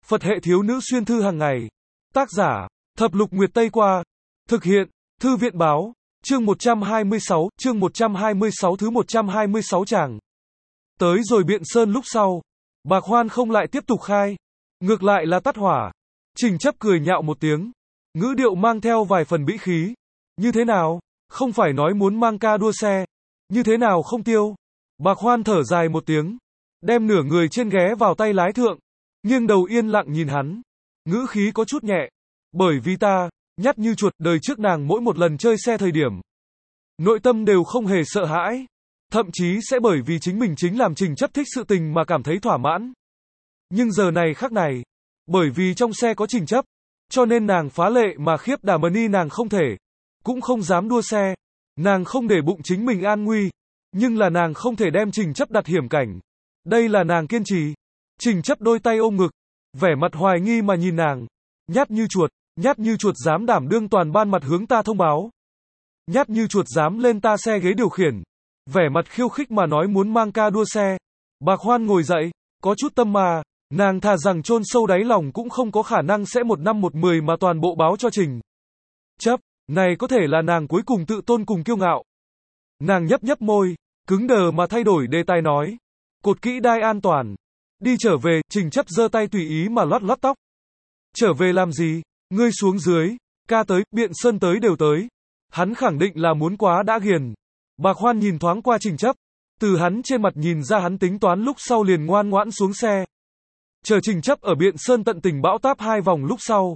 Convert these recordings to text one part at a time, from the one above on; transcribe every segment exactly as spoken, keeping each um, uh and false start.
Phật hệ thiếu nữ xuyên thư hàng ngày. Tác giả, Thập Lục Nguyệt Tây Qua. Thực hiện, Thư viện Báo. Chương một trăm hai mươi sáu, chương một trăm hai mươi sáu thứ một trăm hai mươi sáu chàng. Tới rồi Biện Sơn lúc sau, Bạc Hoan không lại tiếp tục khai, ngược lại là tắt hỏa. Trình Chấp cười nhạo một tiếng, ngữ điệu mang theo vài phần bĩ khí. Như thế nào? Không phải nói muốn mang ca đua xe, như thế nào không tiêu? Bạc Hoan thở dài một tiếng, đem nửa người trên ghé vào tay lái thượng, nghiêng đầu yên lặng nhìn hắn, ngữ khí có chút nhẹ, bởi vì ta, nhát như chuột, đời trước nàng mỗi một lần chơi xe thời điểm, nội tâm đều không hề sợ hãi, thậm chí sẽ bởi vì chính mình chính làm Trình Chấp thích sự tình mà cảm thấy thỏa mãn. Nhưng giờ này khắc này, bởi vì trong xe có Trình Chấp, cho nên nàng phá lệ mà khiếp đảm ni nàng không thể, cũng không dám đua xe, nàng không để bụng chính mình an nguy, nhưng là nàng không thể đem Trình Chấp đặt hiểm cảnh. Đây là nàng kiên trì. Trình Chấp đôi tay ôm ngực, vẻ mặt hoài nghi mà nhìn nàng, nhát như chuột, nhát như chuột dám đảm đương toàn ban mặt hướng ta thông báo. Nhát như chuột dám lên ta xe ghế điều khiển, vẻ mặt khiêu khích mà nói muốn mang ca đua xe. Bạc Hoan ngồi dậy, có chút tâm mà, nàng thà rằng chôn sâu đáy lòng cũng không có khả năng sẽ một năm một mười mà toàn bộ báo cho Trình Chấp, này có thể là nàng cuối cùng tự tôn cùng kiêu ngạo. Nàng nhấp nhấp môi, cứng đờ mà thay đổi đề tài nói, cột kỹ đai an toàn. Đi trở về, Trình Chấp giơ tay tùy ý mà lót lót tóc. Trở về làm gì? Ngươi xuống dưới, ca tới, Biện Sơn tới đều tới. Hắn khẳng định là muốn quá đã ghiền. Bạc Hoan nhìn thoáng qua Trình Chấp, từ hắn trên mặt nhìn ra hắn tính toán lúc sau liền ngoan ngoãn xuống xe. Chờ Trình Chấp ở Biện Sơn tận tình bão táp hai vòng lúc sau,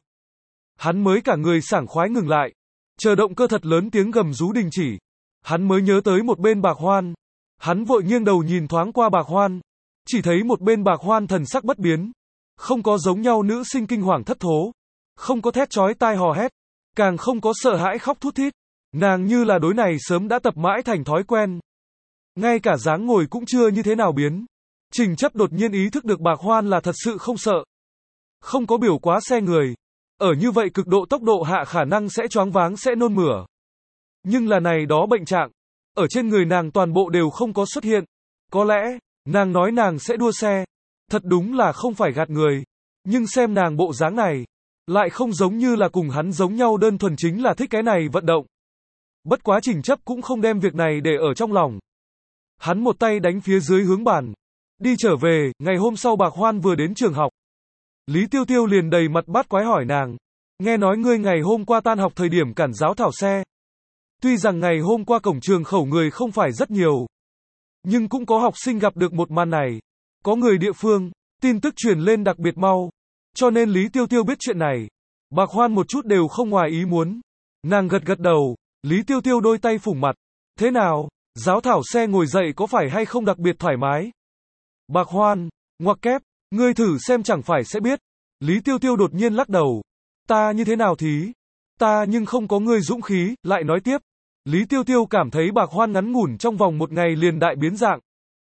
hắn mới cả người sảng khoái ngừng lại, chờ động cơ thật lớn tiếng gầm rú đình chỉ. Hắn mới nhớ tới một bên Bạc Hoan, hắn vội nghiêng đầu nhìn thoáng qua Bạc Hoan, chỉ thấy một bên Bạc Hoan thần sắc bất biến, không có giống nhau nữ sinh kinh hoàng thất thố, không có thét chói tai hò hét, càng không có sợ hãi khóc thút thít, nàng như là đối này sớm đã tập mãi thành thói quen. Ngay cả dáng ngồi cũng chưa như thế nào biến. Trình Chấp đột nhiên ý thức được Bạc Hoan là thật sự không sợ, không có biểu quá xe người, ở như vậy cực độ tốc độ hạ khả năng sẽ choáng váng sẽ nôn mửa. Nhưng là này đó bệnh trạng, ở trên người nàng toàn bộ đều không có xuất hiện. Có lẽ, nàng nói nàng sẽ đua xe, thật đúng là không phải gạt người, nhưng xem nàng bộ dáng này, lại không giống như là cùng hắn giống nhau đơn thuần chính là thích cái này vận động. Bất quá Trình Chấp cũng không đem việc này để ở trong lòng. Hắn một tay đánh phía dưới hướng bàn, đi trở về. Ngày hôm sau Bạc Hoan vừa đến trường học, Lý Tiêu Tiêu liền đầy mặt bát quái hỏi nàng, nghe nói ngươi ngày hôm qua tan học thời điểm cản giáo thảo xe. Tuy rằng ngày hôm qua cổng trường khẩu người không phải rất nhiều, nhưng cũng có học sinh gặp được một màn này. Có người địa phương, tin tức truyền lên đặc biệt mau, cho nên Lý Tiêu Tiêu biết chuyện này. Bạc Hoan một chút đều không ngoài ý muốn. Nàng gật gật đầu, Lý Tiêu Tiêu đôi tay phủng mặt. Thế nào, giáo thảo xe ngồi dậy có phải hay không đặc biệt thoải mái? Bạc Hoan, ngoặc kép, ngươi thử xem chẳng phải sẽ biết. Lý Tiêu Tiêu đột nhiên lắc đầu. Ta như thế nào thí? Ta nhưng không có ngươi dũng khí, lại nói tiếp. Lý Tiêu Tiêu cảm thấy Bạc Hoan ngắn ngủn trong vòng một ngày liền đại biến dạng.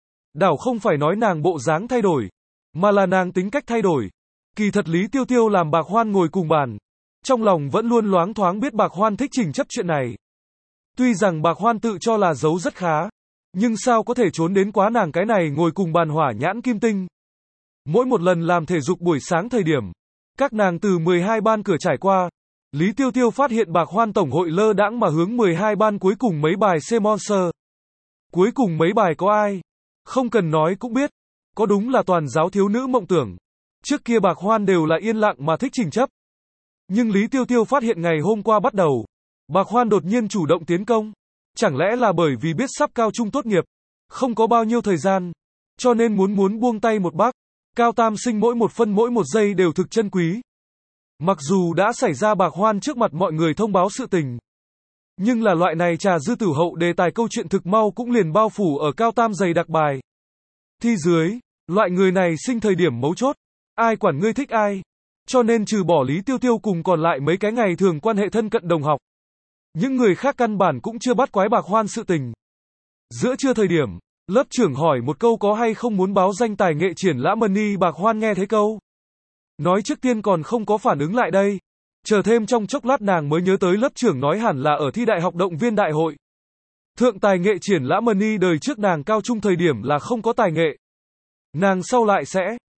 Đảo không phải nói nàng bộ dáng thay đổi, mà là nàng tính cách thay đổi. Kỳ thật Lý Tiêu Tiêu làm Bạc Hoan ngồi cùng bàn, trong lòng vẫn luôn loáng thoáng biết Bạc Hoan thích Trình Chấp chuyện này. Tuy rằng Bạc Hoan tự cho là giấu rất khá, nhưng sao có thể trốn đến quá nàng cái này ngồi cùng bàn hỏa nhãn kim tinh. Mỗi một lần làm thể dục buổi sáng thời điểm, các nàng từ mười hai ban cửa trải qua, Lý Tiêu Tiêu phát hiện Bạc Hoan tổng hội lơ đãng mà hướng mười hai ban cuối cùng mấy bài C-Monster. Cuối cùng mấy bài có ai? Không cần nói cũng biết. Có đúng là toàn giáo thiếu nữ mộng tưởng. Trước kia Bạc Hoan đều là yên lặng mà thích Trình Chấp. Nhưng Lý Tiêu Tiêu phát hiện ngày hôm qua bắt đầu, Bạc Hoan đột nhiên chủ động tiến công. Chẳng lẽ là bởi vì biết sắp cao trung tốt nghiệp, không có bao nhiêu thời gian, cho nên muốn muốn buông tay một bác. Cao tam sinh mỗi một phân mỗi một giây đều thực chân quý. Mặc dù đã xảy ra Bạc Hoan trước mặt mọi người thông báo sự tình, nhưng là loại này trà dư tử hậu đề tài câu chuyện thực mau cũng liền bao phủ ở cao tam dày đặc bài thi dưới. Loại người này sinh thời điểm mấu chốt, ai quản ngươi thích ai. Cho nên trừ bỏ Lý Tiêu Tiêu cùng còn lại mấy cái ngày thường quan hệ thân cận đồng học, những người khác căn bản cũng chưa bắt quái Bạc Hoan sự tình. Giữa trưa thời điểm, lớp trưởng hỏi một câu có hay không muốn báo danh tài nghệ triển lãm money. Bạc Hoan nghe thấy câu nói trước tiên còn không có phản ứng lại đây. Chờ thêm trong chốc lát nàng mới nhớ tới lớp trưởng nói hẳn là ở thi đại học động viên đại hội. Thượng tài nghệ triển lãm money đời trước nàng cao trung thời điểm là không có tài nghệ. Nàng sau lại sẽ,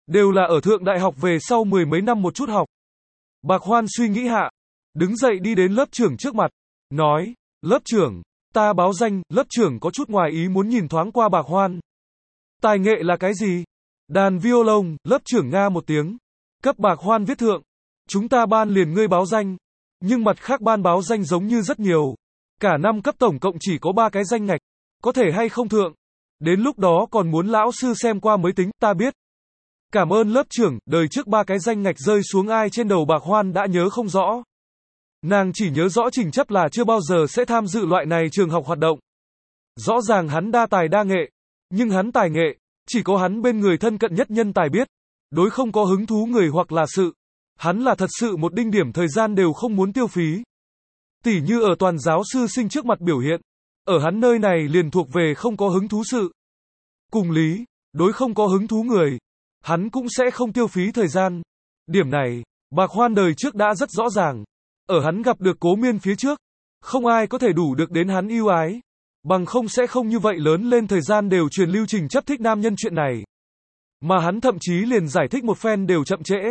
Đều là ở thượng đại học về sau mười mấy năm một chút học. Bạc Hoan suy nghĩ hạ, đứng dậy đi đến lớp trưởng trước mặt, nói, lớp trưởng, ta báo danh. Lớp trưởng có chút ngoài ý muốn nhìn thoáng qua Bạc Hoan. Tài nghệ là cái gì? Đàn violon. Lớp trưởng nga một tiếng. Cấp Bạc Hoan viết thượng. Chúng ta ban liền ngươi báo danh. Nhưng mặt khác ban báo danh giống như rất nhiều. Cả năm cấp tổng cộng chỉ có ba cái danh ngạch. Có thể hay không thượng? Đến lúc đó còn muốn lão sư xem qua mới tính, ta biết. Cảm ơn lớp trưởng. Đời trước ba cái danh ngạch rơi xuống ai trên đầu Bạc Hoan đã nhớ không rõ. Nàng chỉ nhớ rõ Trình Chấp là chưa bao giờ sẽ tham dự loại này trường học hoạt động. Rõ ràng hắn đa tài đa nghệ, nhưng hắn tài nghệ, chỉ có hắn bên người thân cận nhất nhân tài biết. Đối không có hứng thú người hoặc là sự. Hắn là thật sự một đinh điểm thời gian đều không muốn tiêu phí. Tỉ như ở toàn giáo sư sinh trước mặt biểu hiện. Ở hắn nơi này liền thuộc về không có hứng thú sự. Cùng lý, đối không có hứng thú người. Hắn cũng sẽ không tiêu phí thời gian. Điểm này, Bạc Hoan đời trước đã rất rõ ràng. Ở hắn gặp được Cố Miên phía trước, không ai có thể đủ được đến hắn yêu ái. Bằng không sẽ không như vậy lớn lên thời gian đều truyền lưu Trình Chấp thích nam nhân chuyện này. Mà hắn thậm chí liền giải thích một phen đều chậm trễ.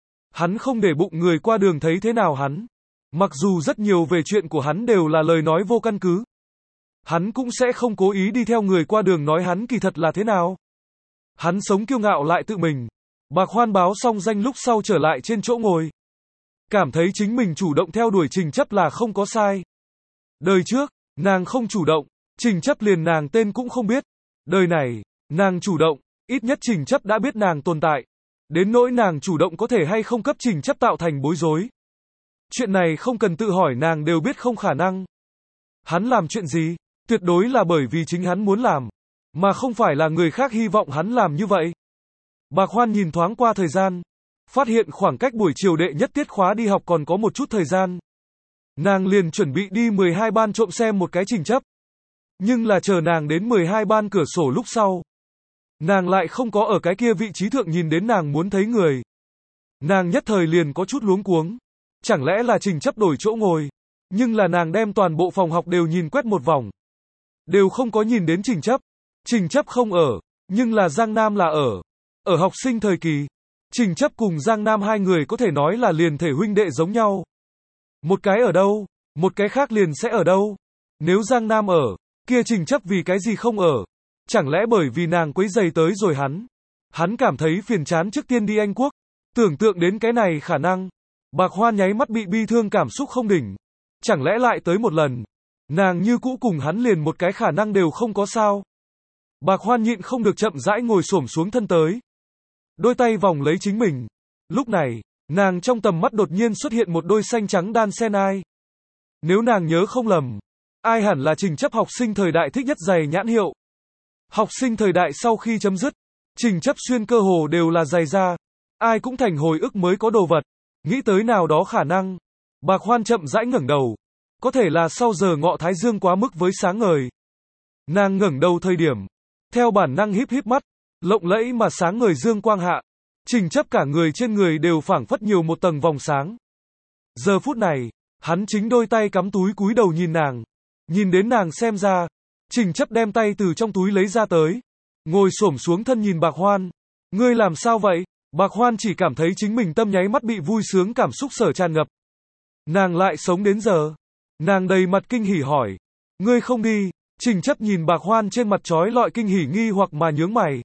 Hắn không để bụng người qua đường thấy thế nào hắn. Mặc dù rất nhiều về chuyện của hắn đều là lời nói vô căn cứ. Hắn cũng sẽ không cố ý đi theo người qua đường nói hắn kỳ thật là thế nào. Hắn sống kiêu ngạo lại tự mình. Bạc Hoan báo xong danh lúc sau trở lại trên chỗ ngồi. Cảm thấy chính mình chủ động theo đuổi Trình Chấp là không có sai. Đời trước, nàng không chủ động, Trình Chấp liền nàng tên cũng không biết. Đời này, nàng chủ động, ít nhất Trình Chấp đã biết nàng tồn tại. Đến nỗi nàng chủ động có thể hay không cấp Trình Chấp tạo thành bối rối. Chuyện này không cần tự hỏi nàng đều biết không khả năng. Hắn làm chuyện gì, tuyệt đối là bởi vì chính hắn muốn làm, mà không phải là người khác hy vọng hắn làm như vậy. Bạc Hoan nhìn thoáng qua thời gian, phát hiện khoảng cách buổi chiều đệ nhất tiết khóa đi học còn có một chút thời gian. Nàng liền chuẩn bị đi mười hai ban trộm xem một cái Trình Chấp. Nhưng là chờ nàng đến mười hai ban cửa sổ lúc sau. Nàng lại không có ở cái kia vị trí thượng nhìn đến nàng muốn thấy người. Nàng nhất thời liền có chút luống cuống. Chẳng lẽ là Trình Chấp đổi chỗ ngồi. Nhưng là nàng đem toàn bộ phòng học đều nhìn quét một vòng. Đều không có nhìn đến Trình Chấp. Trình Chấp không ở, nhưng là Giang Nam là ở. Ở học sinh thời kỳ, Trình Chấp cùng Giang Nam hai người có thể nói là liền thể huynh đệ giống nhau. Một cái ở đâu, một cái khác liền sẽ ở đâu. Nếu Giang Nam ở, kia Trình Chấp vì cái gì không ở? Chẳng lẽ bởi vì nàng quấy giày tới rồi hắn? Hắn cảm thấy phiền chán trước tiên đi Anh Quốc. Tưởng tượng đến cái này khả năng. Bạc Hoan nháy mắt bị bi thương cảm xúc không đỉnh. Chẳng lẽ lại tới một lần. Nàng như cũ cùng hắn liền một cái khả năng đều không có sao. Bạc Hoan nhịn không được chậm rãi ngồi xổm xuống thân tới. Đôi tay vòng lấy chính mình. Lúc này, nàng trong tầm mắt đột nhiên xuất hiện một đôi xanh trắng đan sen ai. Nếu nàng nhớ không lầm, ai hẳn là Trình Chấp học sinh thời đại thích nhất giày nhãn hiệu. Học sinh thời đại sau khi chấm dứt, Trình Chấp xuyên cơ hồ đều là giày da. Ai cũng thành hồi ức mới có đồ vật. Nghĩ tới nào đó khả năng. Bạc Hoan chậm rãi ngẩng đầu. Có thể là sau giờ ngọ thái dương quá mức với sáng ngời. Nàng ngẩng đầu thời điểm. Theo bản năng híp híp mắt. Lộng lẫy mà sáng ngời dương quang hạ. Trình Chấp cả người trên người đều phảng phất nhiều một tầng vòng sáng. Giờ phút này, hắn chính đôi tay cắm túi cúi đầu nhìn nàng. Nhìn đến nàng xem ra. Trình Chấp đem tay từ trong túi lấy ra tới. Ngồi xổm xuống thân nhìn Bạc Hoan. Ngươi làm sao vậy? Bạc Hoan chỉ cảm thấy chính mình tâm nháy mắt bị vui sướng cảm xúc sở tràn ngập. Nàng lại sống đến giờ. Nàng đầy mặt kinh hỉ hỏi. Ngươi không đi. Trình Chấp nhìn Bạc Hoan trên mặt trói lọi kinh hỉ nghi hoặc mà nhướng mày.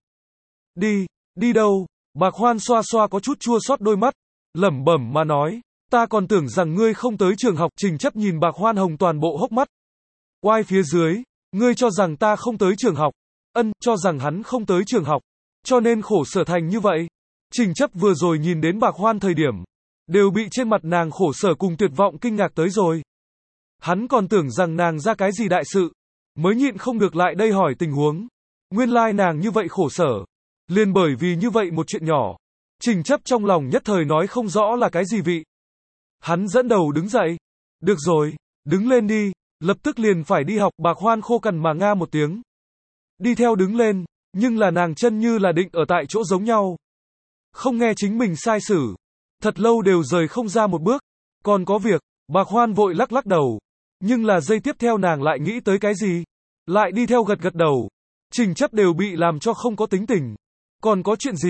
Đi, đi đâu? Bạc Hoan xoa xoa có chút chua xót đôi mắt. Lẩm bẩm mà nói. Ta còn tưởng rằng ngươi không tới trường học. Trình Chấp nhìn Bạc Hoan hồng toàn bộ hốc mắt. Oai phía dưới. Ngươi cho rằng ta không tới trường học. Ân, cho rằng hắn không tới trường học. Cho nên khổ sở thành như vậy. Trình Chấp vừa rồi nhìn đến Bạc Hoan thời điểm. Đều bị trên mặt nàng khổ sở cùng tuyệt vọng kinh ngạc tới rồi. Hắn còn tưởng rằng nàng ra cái gì đại sự. Mới nhịn không được lại đây hỏi tình huống. Nguyên lai nàng như vậy khổ sở. Liền bởi vì như vậy một chuyện nhỏ. Trình Chấp trong lòng nhất thời nói không rõ là cái gì vị. Hắn dẫn đầu đứng dậy. Được rồi, đứng lên đi. Lập tức liền phải đi học. Bạc Hoan khô cằn mà nga một tiếng. Đi theo đứng lên. Nhưng là nàng chân như là định ở tại chỗ giống nhau. Không nghe chính mình sai xử. Thật lâu đều rời không ra một bước. Còn có việc. Bạc Hoan vội lắc lắc đầu. Nhưng là giây tiếp theo nàng lại nghĩ tới cái gì? Lại đi theo gật gật đầu. Trình Chấp đều bị làm cho không có tính tình. Còn có chuyện gì?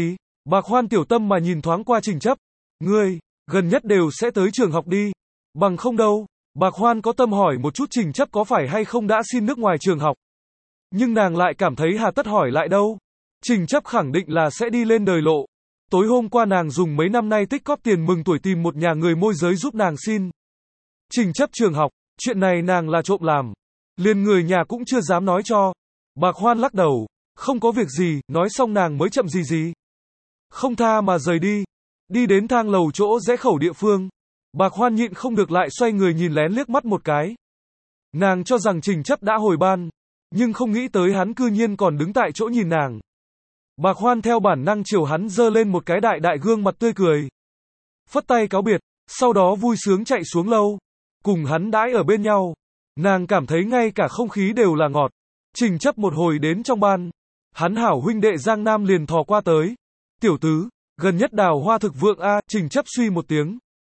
Bạc Hoan tiểu tâm mà nhìn thoáng qua Trình Chấp. Ngươi, gần nhất đều sẽ tới trường học đi. Bằng không đâu. Bạc Hoan có tâm hỏi một chút Trình Chấp có phải hay không đã xin nước ngoài trường học. Nhưng nàng lại cảm thấy hà tất hỏi lại đâu. Trình Chấp khẳng định là sẽ đi lên đời lộ. Tối hôm qua nàng dùng mấy năm nay tích cóp tiền mừng tuổi tìm một nhà người môi giới giúp nàng xin Trình Chấp trường học. Chuyện này nàng là trộm làm. Liền người nhà cũng chưa dám nói cho. Bạc Hoan lắc đầu. Không có việc gì, nói xong nàng mới chậm gì gì. Không tha mà rời đi. Đi đến thang lầu chỗ rẽ khẩu địa phương. Bạc Hoan nhịn không được lại xoay người nhìn lén liếc mắt một cái. Nàng cho rằng Trình Chấp đã hồi ban. Nhưng không nghĩ tới hắn cư nhiên còn đứng tại chỗ nhìn nàng. Bạc Hoan theo bản năng chiều hắn giơ lên một cái đại đại gương mặt tươi cười. Phất tay cáo biệt. Sau đó vui sướng chạy xuống lâu. Cùng hắn đãi ở bên nhau. Nàng cảm thấy ngay cả không khí đều là ngọt. Trình Chấp một hồi đến trong ban. Hắn hảo huynh đệ Giang Nam liền thò qua tới. Tiểu tứ, gần nhất đào hoa thực vượng a. Trình Chấp suy một tiếng.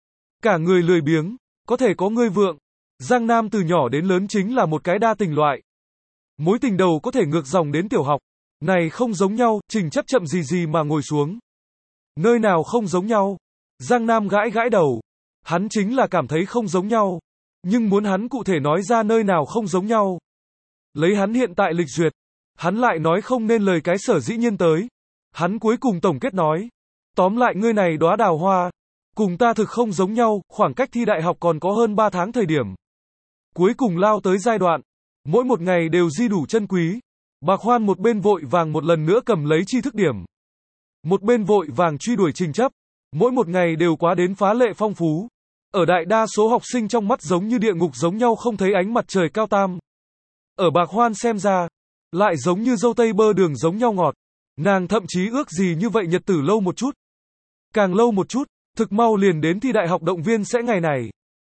Cả người lười biếng, có thể có ngươi vượng. Giang Nam từ nhỏ đến lớn chính là một cái đa tình loại. Mối tình đầu có thể ngược dòng đến tiểu học. Này không giống nhau. Trình Chấp chậm gì gì mà ngồi xuống. Nơi nào không giống nhau? Giang Nam gãi gãi đầu. Hắn chính là cảm thấy không giống nhau. Nhưng muốn hắn cụ thể nói ra nơi nào không giống nhau. Lấy hắn hiện tại lịch duyệt. Hắn lại nói không nên lời cái sở dĩ nhiên tới. Hắn cuối cùng tổng kết nói. Tóm lại ngươi này đóa đào hoa. Cùng ta thực không giống nhau, khoảng cách thi đại học còn có hơn ba tháng thời điểm. Cuối cùng lao tới giai đoạn. Mỗi một ngày đều di đủ chân quý. Bạc Hoan một bên vội vàng một lần nữa cầm lấy tri thức điểm. Một bên vội vàng truy đuổi Trình Chấp. Mỗi một ngày đều quá đến phá lệ phong phú. Ở đại đa số học sinh trong mắt giống như địa ngục giống nhau không thấy ánh mặt trời cao tam. Ở Bạc Hoan xem ra, lại giống như dâu tây bơ đường giống nhau ngọt. Nàng thậm chí ước gì như vậy nhật tử lâu một chút. Càng lâu một chút, thực mau liền đến thi đại học động viên sẽ ngày này.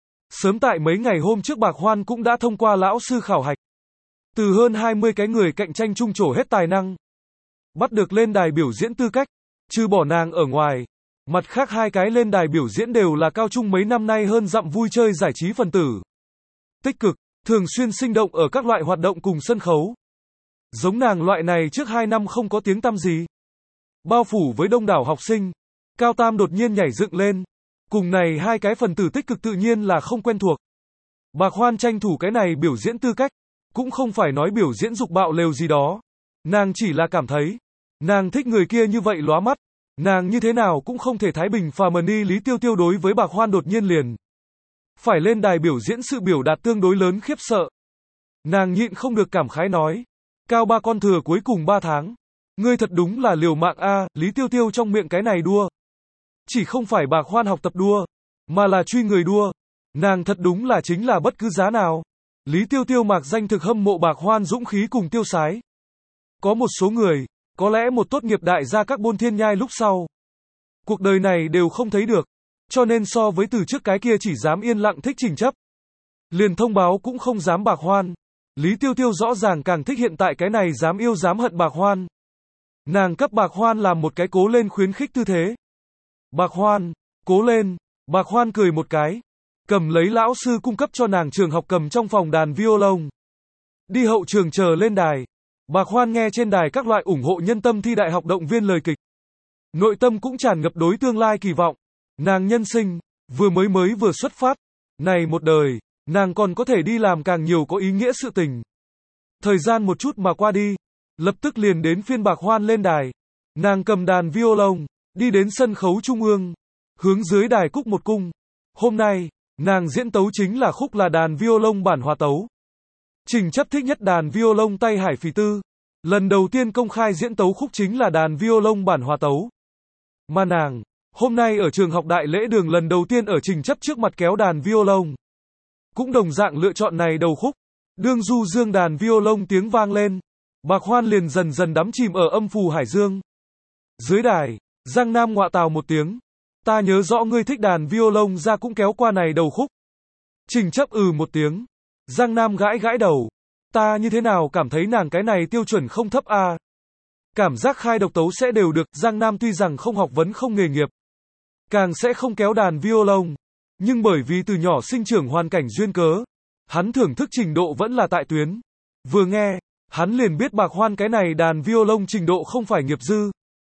Sớm tại mấy ngày hôm trước Bạc Hoan cũng đã thông qua lão sư khảo hạch. Từ hơn hai mươi cái người cạnh tranh chung trổ hết tài năng. Bắt được lên đài biểu diễn tư cách, trừ bỏ nàng ở ngoài. Mặt khác hai cái lên đài biểu diễn đều là cao trung mấy năm nay hơn dặm vui chơi giải trí phần tử. Tích cực, thường xuyên sinh động ở các loại hoạt động cùng sân khấu. Giống nàng loại này trước hai năm không có tiếng tăm gì. Bao phủ với đông đảo học sinh. Cao tam đột nhiên nhảy dựng lên. Cùng này hai cái phần tử tích cực tự nhiên là không quen thuộc. Bạc Hoan tranh thủ cái này biểu diễn tư cách. Cũng không phải nói biểu diễn dục bạo lều gì đó. Nàng chỉ là cảm thấy. Nàng thích người kia như vậy lóa mắt. Nàng như thế nào cũng không thể thái bình phà mờ ni Lý Tiêu Tiêu đối với Bạc Hoan đột nhiên liền. Phải lên đài biểu diễn sự biểu đạt tương đối lớn khiếp sợ. Nàng nhịn không được cảm khái nói. Cao ba con thừa cuối cùng ba tháng. Ngươi thật đúng là liều mạng a. Lý Tiêu Tiêu trong miệng cái này đua. Chỉ không phải Bạc Hoan học tập đua. Mà là truy người đua. Nàng thật đúng là chính là bất cứ giá nào. Lý Tiêu Tiêu mạc danh thực hâm mộ Bạc Hoan dũng khí cùng tiêu sái. Có một số người. Có lẽ một tốt nghiệp đại gia các bôn thiên nhai lúc sau. Cuộc đời này đều không thấy được. Cho nên so với từ trước cái kia chỉ dám yên lặng thích Trình Chấp. Liền thông báo cũng không dám Bạc Hoan. Lý Tiêu Tiêu rõ ràng càng thích hiện tại cái này dám yêu dám hận Bạc Hoan. Nàng cấp Bạc Hoan làm một cái cố lên khuyến khích tư thế. Bạc Hoan, cố lên. Bạc Hoan cười một cái. Cầm lấy lão sư cung cấp cho nàng trường học cầm trong phòng đàn violon. Đi hậu trường chờ lên đài. Bạc Hoan nghe trên đài các loại ủng hộ nhân tâm thi đại học động viên lời kịch. Nội tâm cũng tràn ngập đối tương lai kỳ vọng. Nàng nhân sinh, vừa mới mới vừa xuất phát. Này một đời, nàng còn có thể đi làm càng nhiều có ý nghĩa sự tình. Thời gian một chút mà qua đi. Lập tức liền đến phiên Bạc Hoan lên đài. Nàng cầm đàn violon, đi đến sân khấu trung ương. Hướng dưới đài cúc một cung. Hôm nay, nàng diễn tấu chính là khúc là đàn violon bản hòa tấu. Trình Chấp thích nhất đàn violon tay Hải Phì Tư. Lần đầu tiên công khai diễn tấu khúc chính là đàn violon bản hòa tấu. Mà nàng, hôm nay ở trường học đại lễ đường lần đầu tiên ở Trình Chấp trước mặt kéo đàn violon. Cũng đồng dạng lựa chọn này đầu khúc. Đương du dương đàn violon tiếng vang lên. Bạc Hoan liền dần dần đắm chìm ở âm phù hải dương. Dưới đài, Giang Nam ngọa tào một tiếng. Ta nhớ rõ ngươi thích đàn violon ra cũng kéo qua này đầu khúc. Trình Chấp ừ một tiếng. Giang Nam gãi gãi đầu. Ta như thế nào cảm thấy nàng cái này tiêu chuẩn không thấp a. À? Cảm giác khai độc tấu sẽ đều được. Giang Nam tuy rằng không học vấn không nghề nghiệp. Càng sẽ không kéo đàn violon. Nhưng bởi vì từ nhỏ sinh trưởng hoàn cảnh duyên cớ. Hắn thưởng thức trình độ vẫn là tại tuyến. Vừa nghe, hắn liền biết Bạc Hoan cái này đàn violon trình độ không phải nghiệp dư.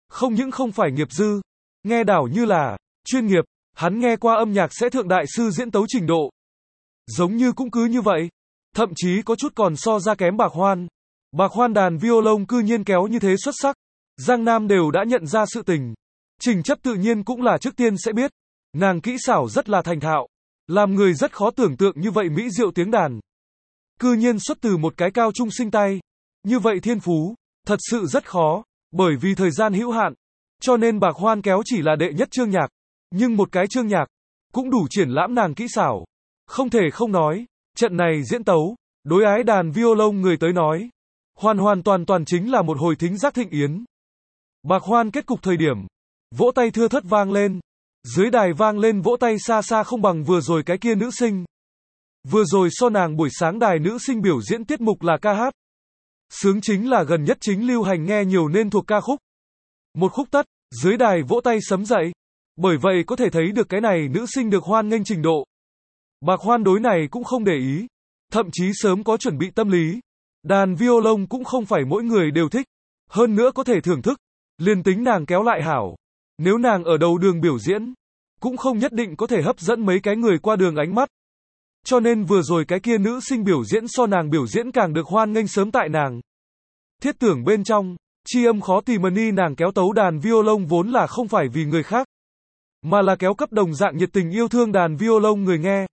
Không những không phải nghiệp dư, nghe đảo như là chuyên nghiệp, hắn nghe qua âm nhạc sẽ thượng đại sư diễn tấu trình độ. Giống như cũng cứ như vậy, thậm chí có chút còn so ra kém Bạc Hoan. Bạc Hoan đàn violon cư nhiên kéo như thế xuất sắc. Giang Nam đều đã nhận ra sự tình. Trình Chấp tự nhiên cũng là trước tiên sẽ biết. Nàng kỹ xảo rất là thành thạo. Làm người rất khó tưởng tượng như vậy mỹ diệu tiếng đàn. Cư nhiên xuất từ một cái cao trung sinh tay. Như vậy thiên phú, thật sự rất khó. Bởi vì thời gian hữu hạn. Cho nên Bạc Hoan kéo chỉ là đệ nhất chương nhạc. Nhưng một cái chương nhạc, cũng đủ triển lãm nàng kỹ xảo. Không thể không nói, trận này diễn tấu, đối ái đàn violon người tới nói. Hoàn hoàn toàn toàn chính là một hồi thính giác thịnh yến. Bạc Hoan kết cục thời điểm, vỗ tay thưa thớt vang lên. Dưới đài vang lên vỗ tay xa xa không bằng vừa rồi cái kia nữ sinh. Vừa rồi so nàng buổi sáng đài nữ sinh biểu diễn tiết mục là ca hát. Sướng chính là gần nhất chính lưu hành nghe nhiều nên thuộc ca khúc. Một khúc tất, dưới đài vỗ tay sấm dậy. Bởi vậy có thể thấy được cái này nữ sinh được hoan nghênh trình độ. Bạc Hoan đối này cũng không để ý. Thậm chí sớm có chuẩn bị tâm lý. Đàn violon cũng không phải mỗi người đều thích. Hơn nữa có thể thưởng thức. Liền tính nàng kéo lại hảo. Nếu nàng ở đầu đường biểu diễn, cũng không nhất định có thể hấp dẫn mấy cái người qua đường ánh mắt. Cho nên vừa rồi cái kia nữ sinh biểu diễn so nàng biểu diễn càng được hoan nghênh sớm tại nàng. Thiết tưởng bên trong, chi âm khó tìm ni nàng kéo tấu đàn violon vốn là không phải vì người khác. Mà là kéo cấp đồng dạng nhiệt tình yêu thương đàn violon người nghe.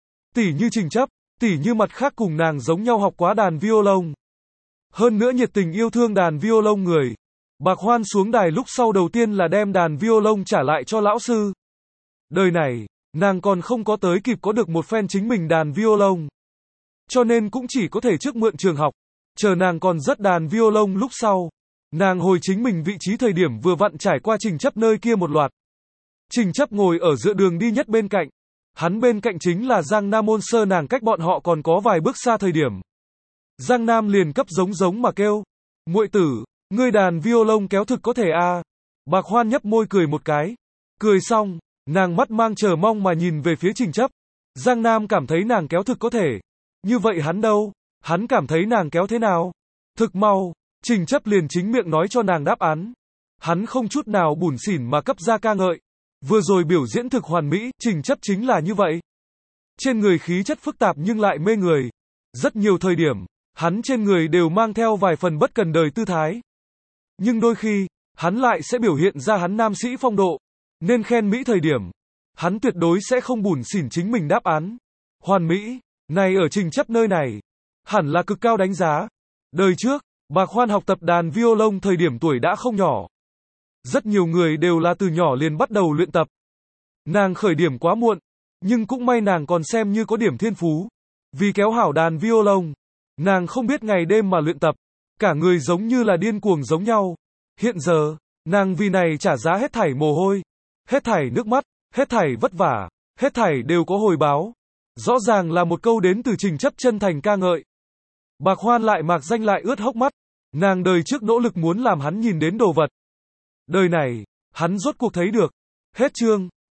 Tỉ như Trình Chấp, tỉ như mặt khác cùng nàng giống nhau học quá đàn violon. Hơn nữa nhiệt tình yêu thương đàn violon người. Bạc Hoan xuống đài lúc sau đầu tiên là đem đàn violon trả lại cho lão sư. Đời này, nàng còn không có tới kịp có được một phen chính mình đàn violon. Cho nên cũng chỉ có thể trước mượn trường học. Chờ nàng còn rất đàn violon lúc sau. Nàng hồi chính mình vị trí thời điểm vừa vặn trải qua Trình Chấp nơi kia một loạt. Trình Chấp ngồi ở giữa đường đi nhất bên cạnh. Hắn bên cạnh chính là Giang Nam ôn sơ nàng cách bọn họ còn có vài bước xa thời điểm. Giang Nam liền cấp giống giống mà kêu. Muội tử, ngươi đàn violon kéo thực có thể à. Bạc Hoan nhấp môi cười một cái. Cười xong, nàng mắt mang chờ mong mà nhìn về phía Trình Chấp. Giang Nam cảm thấy nàng kéo thực có thể. Như vậy hắn đâu? Hắn cảm thấy nàng kéo thế nào? Thực mau, Trình Chấp liền chính miệng nói cho nàng đáp án. Hắn không chút nào bủn xỉn mà cấp ra ca ngợi. Vừa rồi biểu diễn thực hoàn mỹ, Trình Chấp chính là như vậy. Trên người khí chất phức tạp nhưng lại mê người. Rất nhiều thời điểm, hắn trên người đều mang theo vài phần bất cần đời tư thái. Nhưng đôi khi, hắn lại sẽ biểu hiện ra hắn nam sĩ phong độ. Nên khen mỹ thời điểm, hắn tuyệt đối sẽ không bủn xỉn chính mình đáp án. Hoàn mỹ, này ở Trình Chấp nơi này, hẳn là cực cao đánh giá. Đời trước, Bạc Hoan học tập đàn violon thời điểm tuổi đã không nhỏ. Rất nhiều người đều là từ nhỏ liền bắt đầu luyện tập. Nàng khởi điểm quá muộn, nhưng cũng may nàng còn xem như có điểm thiên phú. Vì kéo hảo đàn violon, nàng không biết ngày đêm mà luyện tập, cả người giống như là điên cuồng giống nhau. Hiện giờ, nàng vì này trả giá hết thảy mồ hôi, hết thảy nước mắt, hết thảy vất vả, hết thảy đều có hồi báo. Rõ ràng là một câu đến từ Trình Chấp chân thành ca ngợi. Bạc Hoan lại mạc danh lại ướt hốc mắt, nàng đời trước nỗ lực muốn làm hắn nhìn đến đồ vật. Đời này, hắn rốt cuộc thấy được. Hết chương.